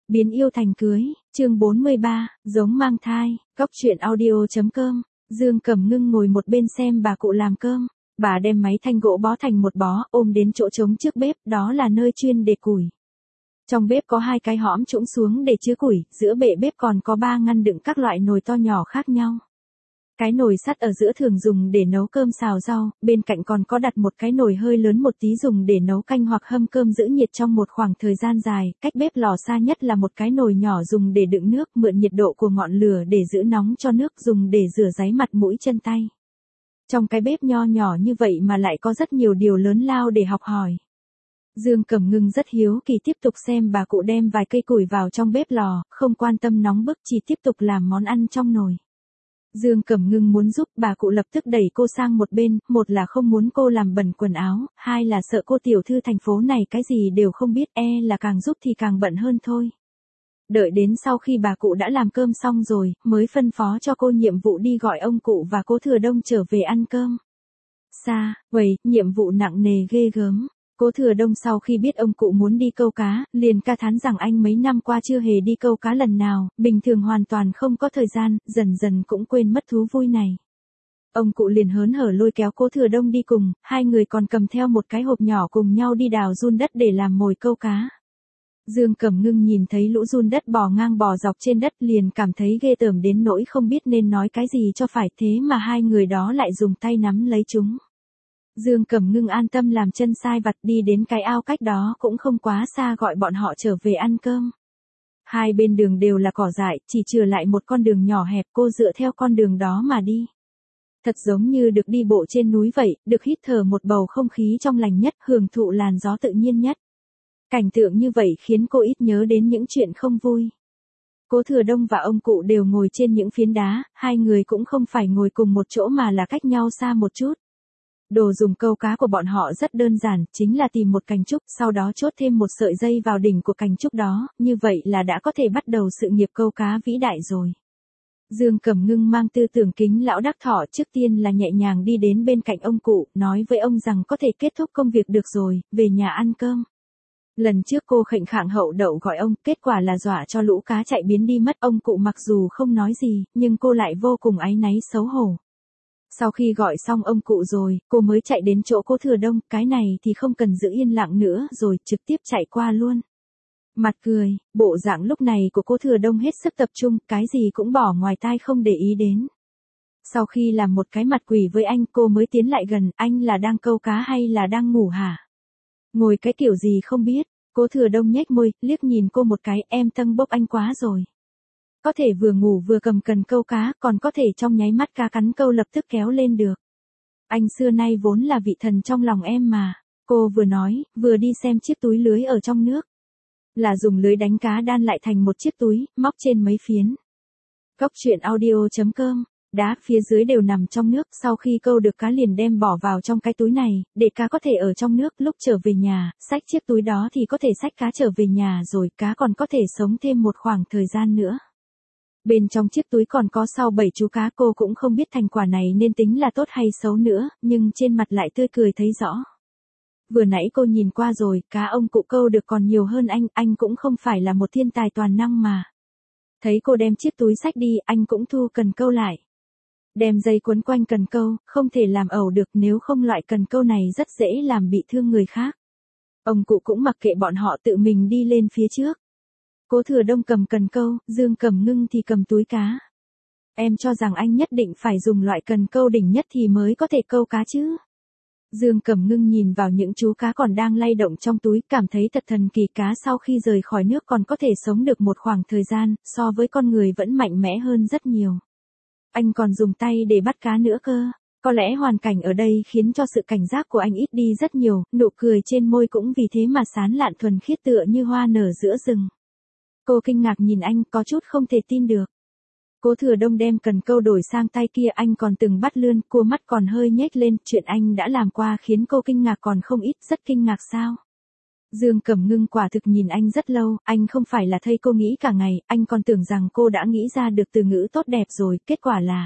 Biến yêu thành cưới, chương 43, giống mang thai, Cóc truyện audio.com. Dương Cẩm Ngưng ngồi một bên xem bà cụ làm cơm. Bà đem máy thanh gỗ bó thành một bó, ôm đến chỗ trống trước bếp, đó là nơi chuyên để củi. Trong bếp có 2 cái hõm trũng xuống để chứa củi, giữa bệ bếp còn có 3 ngăn đựng các loại nồi to nhỏ khác nhau. Cái nồi sắt ở giữa thường dùng để nấu cơm xào rau, bên cạnh còn có đặt một cái nồi hơi lớn một tí dùng để nấu canh hoặc hâm cơm giữ nhiệt trong một khoảng thời gian dài. Cách bếp lò xa nhất là một cái nồi nhỏ dùng để đựng nước, mượn nhiệt độ của ngọn lửa để giữ nóng cho nước, dùng để rửa ráy mặt mũi chân tay. Trong cái bếp nho nhỏ như vậy mà lại có rất nhiều điều lớn lao để học hỏi. Dương Cẩm Ngưng rất hiếu kỳ tiếp tục xem bà cụ đem vài cây củi vào trong bếp lò, không quan tâm nóng bức, chỉ tiếp tục làm món ăn trong nồi. Dương Cẩm Ngưng muốn giúp, bà cụ lập tức đẩy cô sang một bên, một là không muốn cô làm bẩn quần áo, hai là sợ cô tiểu thư thành phố này cái gì đều không biết, là càng giúp thì càng bận hơn thôi. Đợi đến sau khi bà cụ đã làm cơm xong rồi, mới phân phó cho cô nhiệm vụ đi gọi ông cụ và cô Thừa Đông trở về ăn cơm. Xa, vậy, nhiệm vụ nặng nề ghê gớm. Cố Thừa Đông sau khi biết ông cụ muốn đi câu cá, liền ca thán rằng anh mấy năm qua chưa hề đi câu cá lần nào, bình thường hoàn toàn không có thời gian, dần dần cũng quên mất thú vui này. Ông cụ liền hớn hở lôi kéo Cố Thừa Đông đi cùng, hai người còn cầm theo một cái hộp nhỏ cùng nhau đi đào giun đất để làm mồi câu cá. Dương Cẩm Ngưng nhìn thấy lũ giun đất bò ngang bò dọc trên đất liền cảm thấy ghê tởm đến nỗi không biết nên nói cái gì cho phải, thế mà hai người đó lại dùng tay nắm lấy chúng. Dương Cẩm Ngưng an tâm làm chân sai vặt đi đến cái ao cách đó cũng không quá xa gọi bọn họ trở về ăn cơm. Hai bên đường đều là cỏ dại, chỉ trừ lại một con đường nhỏ hẹp, cô dựa theo con đường đó mà đi. Thật giống như được đi bộ trên núi vậy, được hít thở một bầu không khí trong lành nhất, hưởng thụ làn gió tự nhiên nhất. Cảnh tượng như vậy khiến cô ít nhớ đến những chuyện không vui. Cố Thừa Đông và ông cụ đều ngồi trên những phiến đá, hai người cũng không phải ngồi cùng một chỗ mà là cách nhau xa một chút. Đồ dùng câu cá của bọn họ rất đơn giản, chính là tìm một cành trúc, sau đó chốt thêm một sợi dây vào đỉnh của cành trúc đó, như vậy là đã có thể bắt đầu sự nghiệp câu cá vĩ đại rồi. Dương Cẩm Ngưng mang tư tưởng kính lão đắc thọ, trước tiên là nhẹ nhàng đi đến bên cạnh ông cụ, nói với ông rằng có thể kết thúc công việc được rồi, về nhà ăn cơm. Lần trước cô khệnh khạng hậu đậu gọi ông, kết quả là dọa cho lũ cá chạy biến đi mất. Ông cụ mặc dù không nói gì, nhưng cô lại vô cùng áy náy xấu hổ. Sau khi gọi xong ông cụ rồi, cô mới chạy đến chỗ Cố Thừa Đông, cái này thì không cần giữ yên lặng nữa rồi, trực tiếp chạy qua luôn. Mặt cười, bộ dạng lúc này của Cố Thừa Đông hết sức tập trung, cái gì cũng bỏ ngoài tai không để ý đến. Sau khi làm một cái mặt quỷ với anh, cô mới tiến lại gần, anh là đang câu cá hay là đang ngủ hả? Ngồi cái kiểu gì không biết. Cố Thừa Đông nhếch môi, liếc nhìn cô một cái, em tâng bốc anh quá rồi. Có thể vừa ngủ vừa cầm cần câu cá, còn có thể trong nháy mắt cá cắn câu lập tức kéo lên được. Anh xưa nay vốn là vị thần trong lòng em mà. Cô vừa nói, vừa đi xem chiếc túi lưới ở trong nước. Là dùng lưới đánh cá đan lại thành một chiếc túi, móc trên mấy phiến. Cóc truyện audio.com. Đá phía dưới đều nằm trong nước, sau khi câu được cá liền đem bỏ vào trong cái túi này, để cá có thể ở trong nước, lúc trở về nhà, xách chiếc túi đó thì có thể xách cá trở về nhà rồi, cá còn có thể sống thêm một khoảng thời gian nữa. Bên trong chiếc túi còn có sau 7 chú cá, cô cũng không biết thành quả này nên tính là tốt hay xấu nữa, nhưng trên mặt lại tươi cười thấy rõ. Vừa nãy cô nhìn qua rồi, cá ông cụ câu được còn nhiều hơn anh cũng không phải là một thiên tài toàn năng mà. Thấy cô đem chiếc túi xách đi, anh cũng thu cần câu lại. Đem dây quấn quanh cần câu, không thể làm ẩu được, nếu không loại cần câu này rất dễ làm bị thương người khác. Ông cụ cũng mặc kệ bọn họ, tự mình đi lên phía trước. Cố Thừa Đông cầm cần câu, Dương Cẩm Ngưng thì cầm túi cá. Em cho rằng anh nhất định phải dùng loại cần câu đỉnh nhất thì mới có thể câu cá chứ? Dương Cẩm Ngưng nhìn vào những chú cá còn đang lay động trong túi, cảm thấy thật thần kỳ, cá sau khi rời khỏi nước còn có thể sống được một khoảng thời gian, so với con người vẫn mạnh mẽ hơn rất nhiều. Anh còn dùng tay để bắt cá nữa cơ. Có lẽ hoàn cảnh ở đây khiến cho sự cảnh giác của anh ít đi rất nhiều, nụ cười trên môi cũng vì thế mà sán lạn thuần khiết tựa như hoa nở giữa rừng. Cô kinh ngạc nhìn anh, có chút không thể tin được. Cố Thừa Đông đem cần câu đổi sang tay kia, anh còn từng bắt lươn, cô mắt còn hơi nhếch lên, chuyện anh đã làm qua khiến cô kinh ngạc còn không ít, rất kinh ngạc sao? Dương Cẩm Ngưng quả thực nhìn anh rất lâu, anh không phải là thây cô nghĩ cả ngày, anh còn tưởng rằng cô đã nghĩ ra được từ ngữ tốt đẹp rồi, kết quả là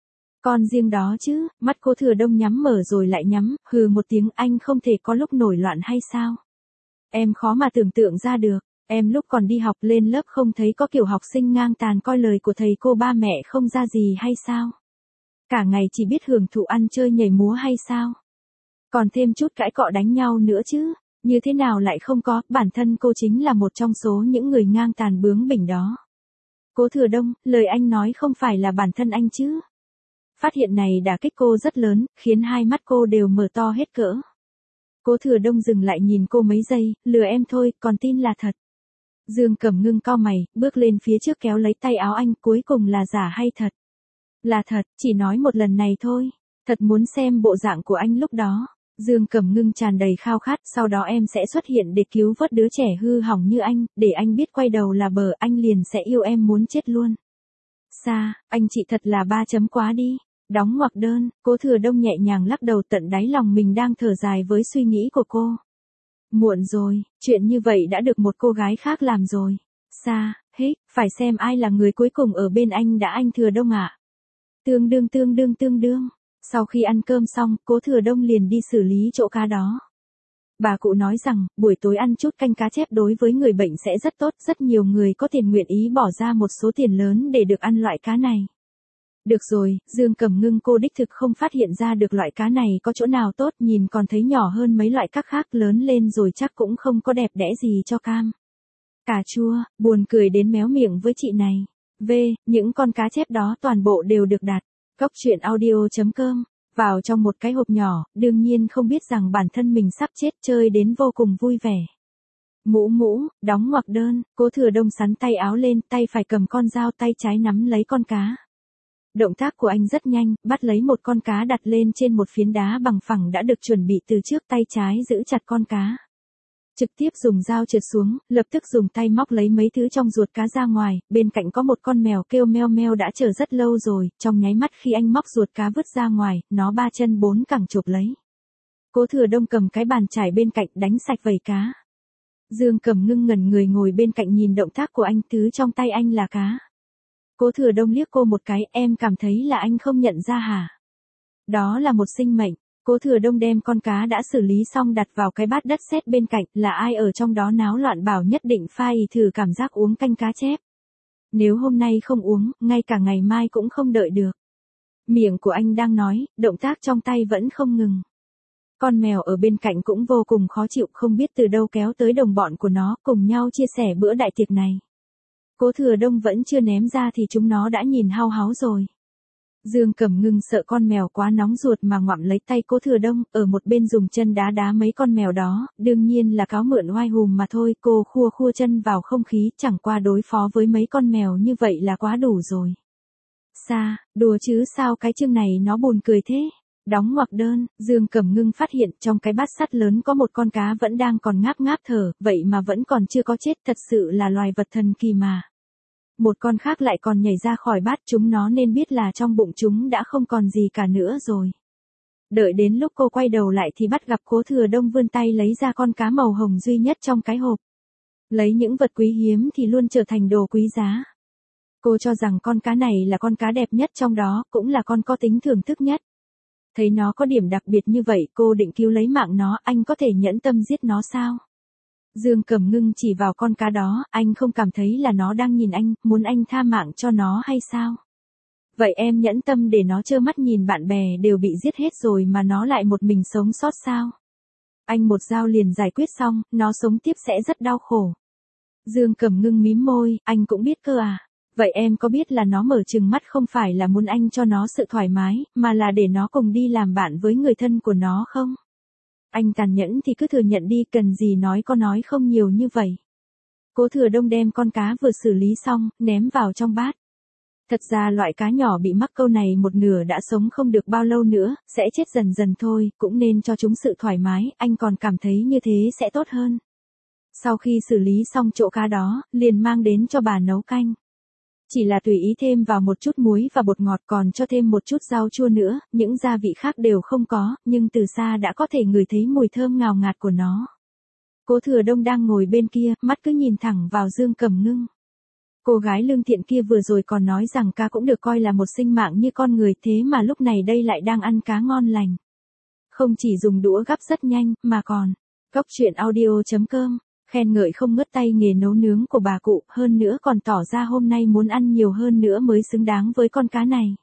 con riêng đó chứ. Mắt Cố Thừa Đông nhắm mở rồi lại nhắm, hừ một tiếng, anh không thể có lúc nổi loạn hay sao? Em khó mà tưởng tượng ra được. Em lúc còn đi học lên lớp không thấy có kiểu học sinh ngang tàn coi lời của thầy cô ba mẹ không ra gì hay sao? Cả ngày chỉ biết hưởng thụ ăn chơi nhảy múa hay sao? Còn thêm chút cãi cọ đánh nhau nữa chứ? Như thế nào lại không có, bản thân cô chính là một trong số những người ngang tàn bướng bỉnh đó. Cố Thừa Đông, lời anh nói không phải là bản thân anh chứ? Phát hiện này đả kích cô rất lớn, khiến hai mắt cô đều mở to hết cỡ. Cố Thừa Đông dừng lại nhìn cô mấy giây, lừa em thôi, còn tin là thật. Dương Cẩm Ngưng cau mày, bước lên phía trước kéo lấy tay áo anh, cuối cùng là giả hay thật? Là thật, chỉ nói một lần này thôi. Thật muốn xem bộ dạng của anh lúc đó. Dương Cẩm Ngưng tràn đầy khao khát, sau đó em sẽ xuất hiện để cứu vớt đứa trẻ hư hỏng như anh, để anh biết quay đầu là bờ, anh liền sẽ yêu em muốn chết luôn. Sa, anh chị thật là ba chấm quá đi. Đóng ngoặc đơn, Cố Thừa Đông nhẹ nhàng lắc đầu, tận đáy lòng mình đang thở dài với suy nghĩ của cô. Muộn rồi, chuyện như vậy đã được một cô gái khác làm rồi. Sa, phải xem ai là người cuối cùng ở bên anh đã, anh Thừa Đông ạ. Tương đương. Sau khi ăn cơm xong, Cố Thừa Đông liền đi xử lý chỗ cá đó. Bà cụ nói rằng, buổi tối ăn chút canh cá chép đối với người bệnh sẽ rất tốt, rất nhiều người có tiền nguyện ý bỏ ra một số tiền lớn để được ăn loại cá này. Được rồi, Dương Cẩm Ngưng cô đích thực không phát hiện ra được loại cá này có chỗ nào tốt, nhìn còn thấy nhỏ hơn mấy loại cá khác, lớn lên rồi chắc cũng không có đẹp đẽ gì cho cam. Cà chua, buồn cười đến méo miệng với chị này. Những con cá chép đó toàn bộ đều được đặt. Góc truyện audio.com vào trong một cái hộp nhỏ, đương nhiên không biết rằng bản thân mình sắp chết, chơi đến vô cùng vui vẻ. Đóng ngoặc đơn, Cố Thừa Đông sắn tay áo lên, tay phải cầm con dao, tay trái nắm lấy con cá. Động tác của anh rất nhanh, bắt lấy một con cá đặt lên trên một phiến đá bằng phẳng đã được chuẩn bị từ trước, tay trái giữ chặt con cá. Trực tiếp dùng dao trượt xuống, lập tức dùng tay móc lấy mấy thứ trong ruột cá ra ngoài, bên cạnh có một con mèo kêu meo meo đã chờ rất lâu rồi, trong nháy mắt khi anh móc ruột cá vứt ra ngoài, nó ba chân bốn cẳng chộp lấy. Cố Thừa Đông cầm cái bàn chải bên cạnh đánh sạch vẩy cá. Dương Cẩm Ngưng ngẩn người ngồi bên cạnh nhìn động tác của anh, thứ trong tay anh là cá. Cố Thừa Đông liếc cô một cái, em cảm thấy là anh không nhận ra hả? Đó là một sinh mệnh. Cố Thừa Đông đem con cá đã xử lý xong đặt vào cái bát đất sét bên cạnh, là ai ở trong đó náo loạn bảo nhất định phải thử cảm giác uống canh cá chép. Nếu hôm nay không uống, ngay cả ngày mai cũng không đợi được. Miệng của anh đang nói, động tác trong tay vẫn không ngừng. Con mèo ở bên cạnh cũng vô cùng khó chịu, không biết từ đâu kéo tới đồng bọn của nó, cùng nhau chia sẻ bữa đại tiệc này. Cố Thừa Đông vẫn chưa ném ra thì chúng nó đã nhìn hao háo rồi. Dương Cẩm Ngưng sợ con mèo quá nóng ruột mà ngoạm lấy tay Cố Thừa Đông, ở một bên dùng chân đá mấy con mèo đó, đương nhiên là cáo mượn oai hùm mà thôi, cô khua chân vào không khí, chẳng qua đối phó với mấy con mèo như vậy là quá đủ rồi. Sa, đùa chứ sao cái chương này nó buồn cười thế? Đóng ngoặc đơn, Dương Cẩm Ngưng phát hiện trong cái bát sắt lớn có một con cá vẫn đang còn ngáp thở, vậy mà vẫn còn chưa có chết, thật sự là loài vật thần kỳ mà. Một con khác lại còn nhảy ra khỏi bát, chúng nó nên biết là trong bụng chúng đã không còn gì cả nữa rồi. Đợi đến lúc cô quay đầu lại thì bắt gặp Cố Thừa Đông vươn tay lấy ra con cá màu hồng duy nhất trong cái hộp. Lấy những vật quý hiếm thì luôn trở thành đồ quý giá. Cô cho rằng con cá này là con cá đẹp nhất trong đó, cũng là con có tính thưởng thức nhất. Thấy nó có điểm đặc biệt như vậy, cô định cứu lấy mạng nó, anh có thể nhẫn tâm giết nó sao? Dương Cẩm Ngưng chỉ vào con cá đó, anh không cảm thấy là nó đang nhìn anh, muốn anh tha mạng cho nó hay sao? Vậy em nhẫn tâm để nó trơ mắt nhìn bạn bè đều bị giết hết rồi mà nó lại một mình sống sót sao? Anh một dao liền giải quyết xong, nó sống tiếp sẽ rất đau khổ. Dương Cẩm Ngưng mím môi, anh cũng biết cơ à? Vậy em có biết là nó mở trừng mắt không phải là muốn anh cho nó sự thoải mái, mà là để nó cùng đi làm bạn với người thân của nó không? Anh tàn nhẫn thì cứ thừa nhận đi, cần gì nói có nói không nhiều như vậy. Cố Thừa Đông đem con cá vừa xử lý xong, ném vào trong bát. Thật ra loại cá nhỏ bị mắc câu này một nửa đã sống không được bao lâu nữa, sẽ chết dần dần thôi, cũng nên cho chúng sự thoải mái, anh còn cảm thấy như thế sẽ tốt hơn. Sau khi xử lý xong chỗ cá đó, liền mang đến cho bà nấu canh. Chỉ là tùy ý thêm vào một chút muối và bột ngọt, còn cho thêm một chút rau chua nữa, những gia vị khác đều không có, nhưng từ xa đã có thể ngửi thấy mùi thơm ngào ngạt của nó. Cố Thừa Đông đang ngồi bên kia, mắt cứ nhìn thẳng vào Dương Cẩm Ngưng. Cô gái lương thiện kia vừa rồi còn nói rằng cá cũng được coi là một sinh mạng như con người, thế mà lúc này đây lại đang ăn cá ngon lành. Không chỉ dùng đũa gắp rất nhanh, mà còn. Góc truyện audio.com khen ngợi không ngớt tay nghề nấu nướng của bà cụ, hơn nữa còn tỏ ra hôm nay muốn ăn nhiều hơn nữa mới xứng đáng với con cá này.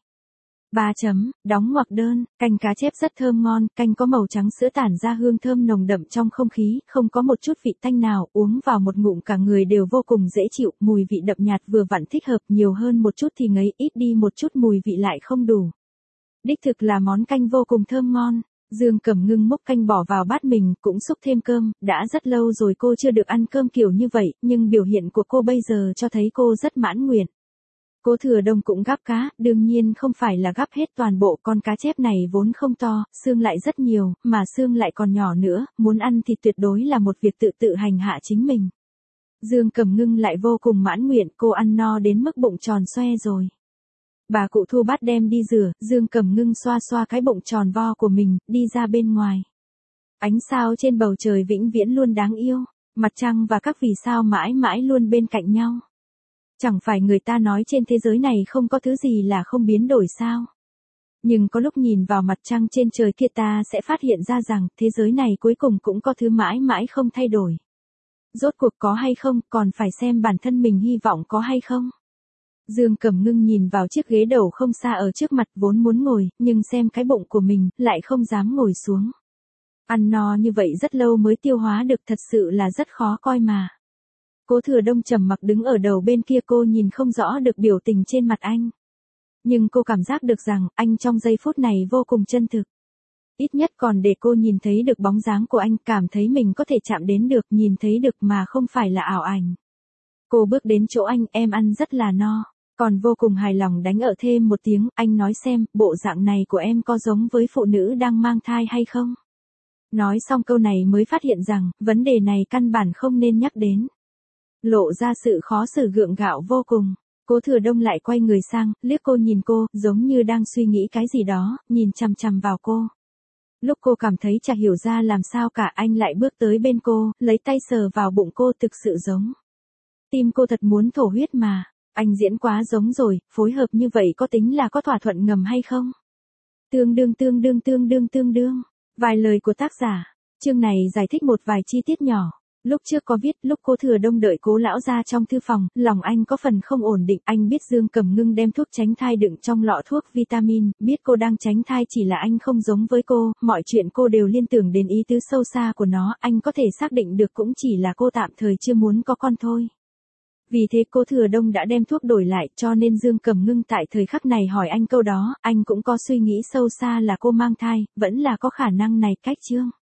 3 chấm, đóng ngoặc đơn, canh cá chép rất thơm ngon, canh có màu trắng sữa tản ra hương thơm nồng đậm trong không khí, không có một chút vị tanh nào, uống vào một ngụm cả người đều vô cùng dễ chịu, mùi vị đậm nhạt vừa vặn thích hợp, nhiều hơn một chút thì ngấy, ít đi một chút mùi vị lại không đủ. Đích thực là món canh vô cùng thơm ngon. Dương Cẩm Ngưng múc canh bỏ vào bát mình, cũng xúc thêm cơm, đã rất lâu rồi cô chưa được ăn cơm kiểu như vậy, nhưng biểu hiện của cô bây giờ cho thấy cô rất mãn nguyện. Cố Thừa Đông cũng gắp cá, đương nhiên không phải là gắp hết toàn bộ, con cá chép này vốn không to, xương lại rất nhiều, mà xương lại còn nhỏ nữa, muốn ăn thì tuyệt đối là một việc tự hành hạ chính mình. Dương Cẩm Ngưng lại vô cùng mãn nguyện, cô ăn no đến mức bụng tròn xoe rồi. Bà cụ thu bát đem đi rửa, Dương Cẩm Ngưng xoa xoa cái bụng tròn vo của mình, đi ra bên ngoài. Ánh sao trên bầu trời vĩnh viễn luôn đáng yêu, mặt trăng và các vì sao mãi mãi luôn bên cạnh nhau. Chẳng phải người ta nói trên thế giới này không có thứ gì là không biến đổi sao? Nhưng có lúc nhìn vào mặt trăng trên trời kia ta sẽ phát hiện ra rằng thế giới này cuối cùng cũng có thứ mãi mãi không thay đổi. Rốt cuộc có hay không, còn phải xem bản thân mình hy vọng có hay không. Dương Cẩm Ngưng nhìn vào chiếc ghế đầu không xa ở trước mặt vốn muốn ngồi, nhưng xem cái bụng của mình, lại không dám ngồi xuống. Ăn no như vậy rất lâu mới tiêu hóa được, thật sự là rất khó coi mà. Cố Thừa Đông trầm mặc đứng ở đầu bên kia, cô nhìn không rõ được biểu tình trên mặt anh. Nhưng cô cảm giác được rằng, anh trong giây phút này vô cùng chân thực. Ít nhất còn để cô nhìn thấy được bóng dáng của anh, cảm thấy mình có thể chạm đến được, nhìn thấy được mà không phải là ảo ảnh. Cô bước đến chỗ anh, em ăn rất là no. Còn vô cùng hài lòng đánh ở thêm một tiếng, anh nói xem, bộ dạng này của em có giống với phụ nữ đang mang thai hay không? Nói xong câu này mới phát hiện rằng, vấn đề này căn bản không nên nhắc đến. Lộ ra sự khó xử gượng gạo vô cùng. Cố Thừa Đông lại quay người sang, liếc cô nhìn cô, giống như đang suy nghĩ cái gì đó, nhìn chằm chằm vào cô. Lúc cô cảm thấy chả hiểu ra làm sao cả, anh lại bước tới bên cô, lấy tay sờ vào bụng cô, thực sự giống. Tim cô thật muốn thổ huyết mà. Anh diễn quá giống rồi, phối hợp như vậy có tính là có thỏa thuận ngầm hay không? Tương đương. Vài lời của tác giả. Chương này giải thích một vài chi tiết nhỏ. Lúc trước có viết, lúc Cố Thừa Đông đợi Cố lão ra trong thư phòng, lòng anh có phần không ổn định, anh biết Dương Cẩm Ngưng đem thuốc tránh thai đựng trong lọ thuốc vitamin, biết cô đang tránh thai, chỉ là anh không giống với cô, mọi chuyện cô đều liên tưởng đến ý tứ sâu xa của nó, anh có thể xác định được cũng chỉ là cô tạm thời chưa muốn có con thôi. Vì thế Cố Thừa Đông đã đem thuốc đổi lại, cho nên Dương Cẩm Ngưng tại thời khắc này hỏi anh câu đó, anh cũng có suy nghĩ sâu xa là cô mang thai, vẫn là có khả năng này. Cách chương